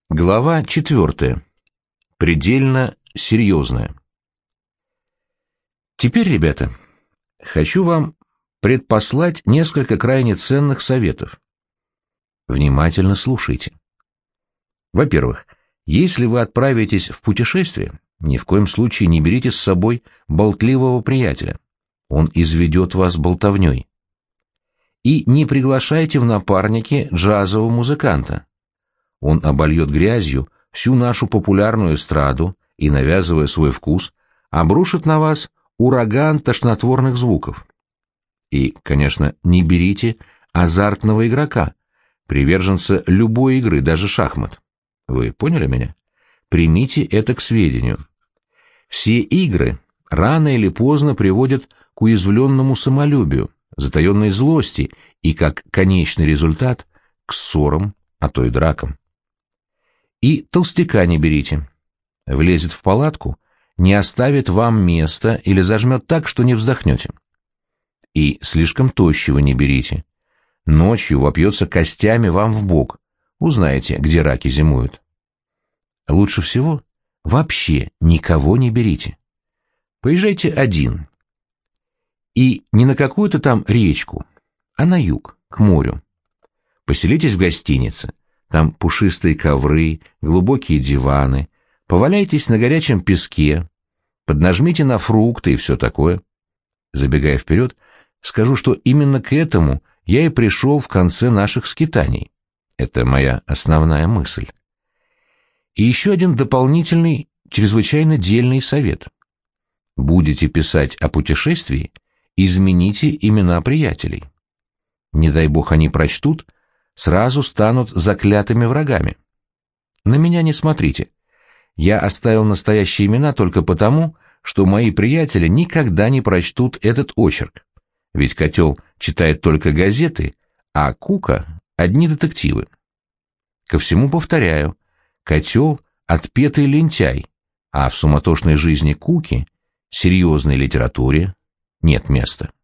Глава 4. Предельно серьезная. Теперь, ребята, хочу вам предпослать несколько крайне ценных советов. Внимательно слушайте. Во-первых, если вы отправитесь в путешествие, ни в коем случае не берите с собой болтливого приятеля. Он изведет вас болтовней. И не приглашайте в напарники джазового музыканта. Он обольет грязью всю нашу популярную эстраду и, навязывая свой вкус, обрушит на вас ураган тошнотворных звуков. И, конечно, не берите азартного игрока, приверженца любой игры, даже шахмат. Вы поняли меня? Примите это к сведению. Все игры рано или поздно приводят к уязвленному самолюбию, затаенной злости и, как конечный результат, к ссорам, а то и дракам. И толстяка не берите. Влезет в палатку, не оставит вам места или зажмет так, что не вздохнете. И слишком тощего не берите. Ночью вопьется костями вам в бок. Узнаете, где раки зимуют. Лучше всего вообще никого не берите. Поезжайте один. И не на какую-то там речку, а на юг, к морю. Поселитесь в гостинице. Там пушистые ковры, глубокие диваны. Поваляйтесь на горячем песке, поднажмите на фрукты и все такое. Забегая вперед, скажу, что именно к этому я и пришел в конце наших скитаний. Это моя основная мысль. И еще один дополнительный, чрезвычайно дельный совет. Будете писать о путешествии, измените имена приятелей. Не дай бог они прочтут, сразу станут заклятыми врагами. На меня не смотрите. Я оставил настоящие имена только потому, что мои приятели никогда не прочтут этот очерк. Ведь котел читает только газеты, а Кука — одни детективы. Ко всему повторяю, котел — отпетый лентяй, а в суматошной жизни Куки, серьезной литературе, нет места.